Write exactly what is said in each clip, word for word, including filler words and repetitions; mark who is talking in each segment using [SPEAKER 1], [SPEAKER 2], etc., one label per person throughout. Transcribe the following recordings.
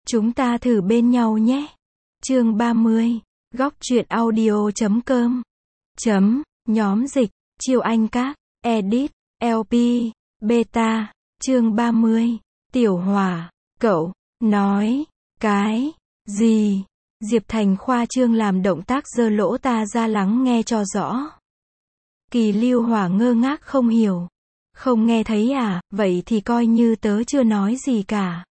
[SPEAKER 1] Chúng ta thử bên nhau nhé. Chương ba mươi. Góc truyện audio chấm com. Chấm, nhóm dịch, Chiêu Anh Các, edit, lờ pê, beta, chương ba mươi. Tiểu Hỏa, cậu, nói, cái, gì? Diệp Thành khoa trương làm động tác giơ lỗ ta ra lắng nghe cho rõ. Kỳ Lưu Hỏa ngơ ngác không hiểu. Không nghe thấy à, vậy thì coi như tớ chưa nói gì cả.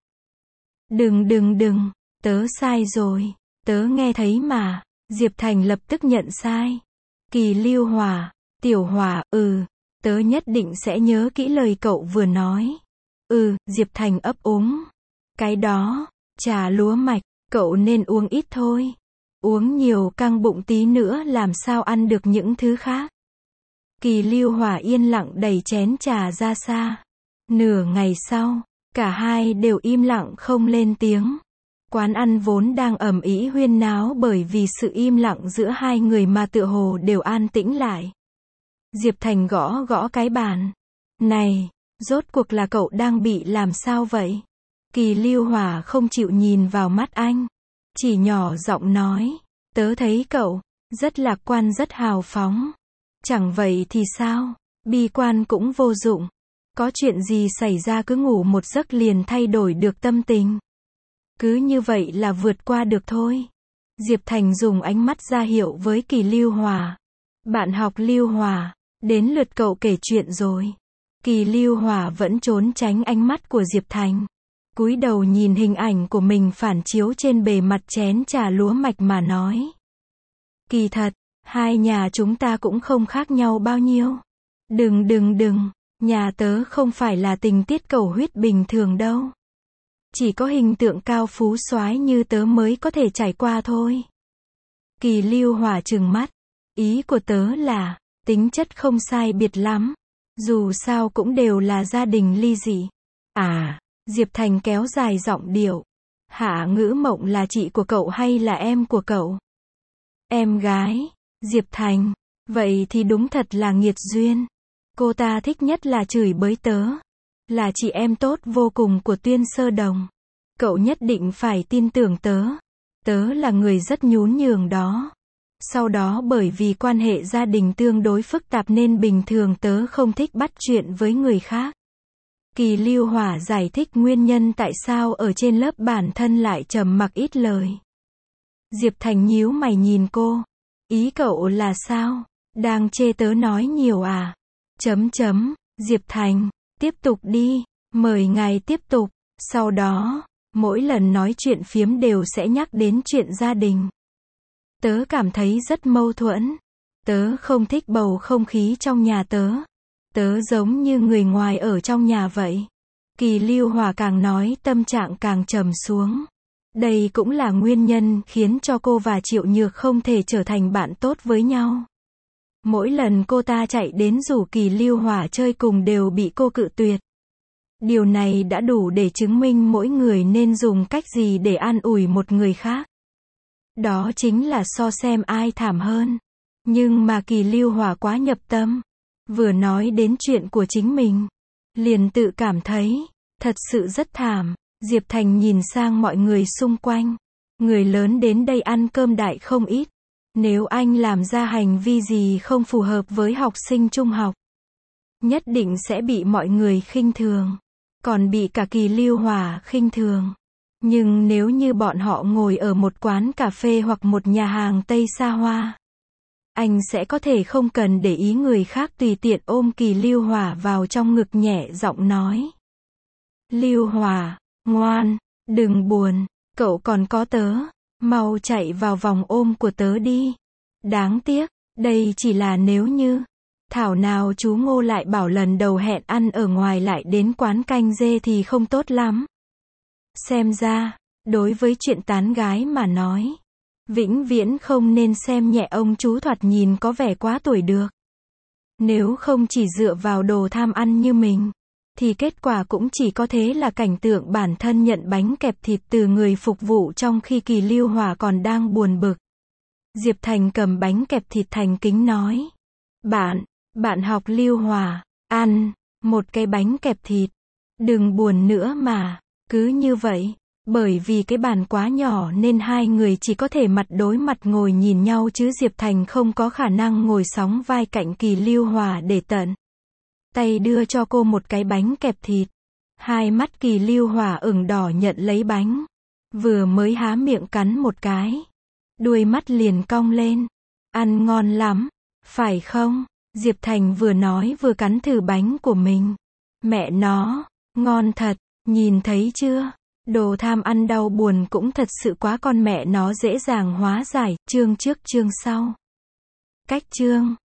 [SPEAKER 1] Đừng đừng đừng, tớ sai rồi, tớ nghe thấy mà. Diệp Thành lập tức nhận sai. Kỳ Lưu Hỏa, Tiểu Hỏa, ừ, tớ nhất định sẽ nhớ kỹ lời cậu vừa nói. Ừ, Diệp Thành ấp úng. Cái đó, trà lúa mạch, cậu nên uống ít thôi. Uống nhiều căng bụng tí nữa làm sao ăn được những thứ khác. Kỳ Lưu Hỏa yên lặng đẩy chén trà ra xa. Nửa ngày sau, cả hai đều im lặng không lên tiếng. Quán ăn vốn đang ầm ĩ huyên náo bởi vì sự im lặng giữa hai người mà tựa hồ đều an tĩnh lại. Diệp Thành gõ gõ cái bàn. Này, rốt cuộc là cậu đang bị làm sao vậy? Kỳ Lưu Hỏa không chịu nhìn vào mắt anh. Chỉ nhỏ giọng nói, tớ thấy cậu rất lạc quan rất hào phóng. Chẳng vậy thì sao? Bi quan cũng vô dụng. Có chuyện gì xảy ra cứ ngủ một giấc liền thay đổi được tâm tình. Cứ như vậy là vượt qua được thôi. Diệp Thành dùng ánh mắt ra hiệu với Kỳ Lưu Hỏa. Bạn học Lưu Hỏa, đến lượt cậu kể chuyện rồi. Kỳ Lưu Hỏa vẫn trốn tránh ánh mắt của Diệp Thành. Cúi đầu nhìn hình ảnh của mình phản chiếu trên bề mặt chén trà lúa mạch mà nói. Kỳ thật, hai nhà chúng ta cũng không khác nhau bao nhiêu. Đừng đừng đừng, nhà tớ không phải là tình tiết cầu huyết bình thường đâu. Chỉ có hình tượng cao phú soái như tớ mới có thể trải qua thôi. Kỳ Lưu Hỏa trừng mắt. Ý của tớ là, tính chất không sai biệt lắm. Dù sao cũng đều là gia đình ly dị. À, Diệp Thành kéo dài giọng điệu. Hạ Ngữ Mộng là chị của cậu hay là em của cậu? Em gái. Diệp Thành. Vậy thì đúng thật là nghiệt duyên. Cô ta thích nhất là chửi bới tớ. Là chị em tốt vô cùng của Tuyên Sơ Đồng. Cậu nhất định phải tin tưởng tớ. Tớ là người rất nhún nhường đó. Sau đó bởi vì quan hệ gia đình tương đối phức tạp nên bình thường tớ không thích bắt chuyện với người khác. Kỳ Lưu Hỏa giải thích nguyên nhân tại sao ở trên lớp bản thân lại trầm mặc ít lời. Diệp Thành nhíu mày nhìn cô. Ý cậu là sao? Đang chê tớ nói nhiều à? Chấm chấm, Diệp Thành, tiếp tục đi, mời ngài tiếp tục. Sau đó, mỗi lần nói chuyện phiếm đều sẽ nhắc đến chuyện gia đình. Tớ cảm thấy rất mâu thuẫn. Tớ không thích bầu không khí trong nhà tớ. Tớ giống như người ngoài ở trong nhà vậy. Kỳ Lưu Hỏa càng nói tâm trạng càng trầm xuống. Đây cũng là nguyên nhân khiến cho cô và Triệu Nhược không thể trở thành bạn tốt với nhau. Mỗi lần cô ta chạy đến rủ Kỳ Lưu Hỏa chơi cùng đều bị cô cự tuyệt. Điều này đã đủ để chứng minh mỗi người nên dùng cách gì để an ủi một người khác. Đó chính là so xem ai thảm hơn. Nhưng mà Kỳ Lưu Hỏa quá nhập tâm. Vừa nói đến chuyện của chính mình, liền tự cảm thấy, thật sự rất thảm. Diệp Thành nhìn sang mọi người xung quanh. Người lớn đến đây ăn cơm đại không ít. Nếu anh làm ra hành vi gì không phù hợp với học sinh trung học, nhất định sẽ bị mọi người khinh thường. Còn bị cả Kỳ Lưu Hỏa khinh thường. Nhưng nếu như bọn họ ngồi ở một quán cà phê hoặc một nhà hàng Tây xa hoa, anh sẽ có thể không cần để ý người khác tùy tiện ôm Kỳ Lưu Hỏa vào trong ngực nhẹ giọng nói. Lưu Hỏa, ngoan, đừng buồn, cậu còn có tớ, mau chạy vào vòng ôm của tớ đi. Đáng tiếc, đây chỉ là nếu như. Thảo nào chú Ngô lại bảo lần đầu hẹn ăn ở ngoài lại đến quán canh dê thì không tốt lắm. Xem ra, đối với chuyện tán gái mà nói, vĩnh viễn không nên xem nhẹ ông chú thoạt nhìn có vẻ quá tuổi được. Nếu không chỉ dựa vào đồ tham ăn như mình, thì kết quả cũng chỉ có thế là cảnh tượng bản thân nhận bánh kẹp thịt từ người phục vụ trong khi Kỳ Lưu Hỏa còn đang buồn bực. Diệp Thành cầm bánh kẹp thịt thành kính nói. Bạn, bạn học Lưu Hỏa, ăn một cái bánh kẹp thịt. Đừng buồn nữa mà, cứ như vậy, Bởi vì cái bàn quá nhỏ nên hai người chỉ có thể mặt đối mặt ngồi nhìn nhau chứ Diệp Thành không có khả năng ngồi sóng vai cạnh Kỳ Lưu Hòa để tận tay đưa cho cô một cái bánh kẹp thịt. Hai mắt Kỳ Lưu Hòa ửng đỏ nhận lấy bánh. Vừa mới há miệng cắn một cái. Đuôi mắt liền cong lên. Ăn ngon lắm, phải không? Diệp Thành vừa nói vừa cắn thử bánh của mình. Mẹ nó, ngon thật, nhìn thấy chưa? Đồ tham ăn đau buồn cũng thật sự quá con mẹ nó dễ dàng hóa giải, chương trước chương sau. Cách chương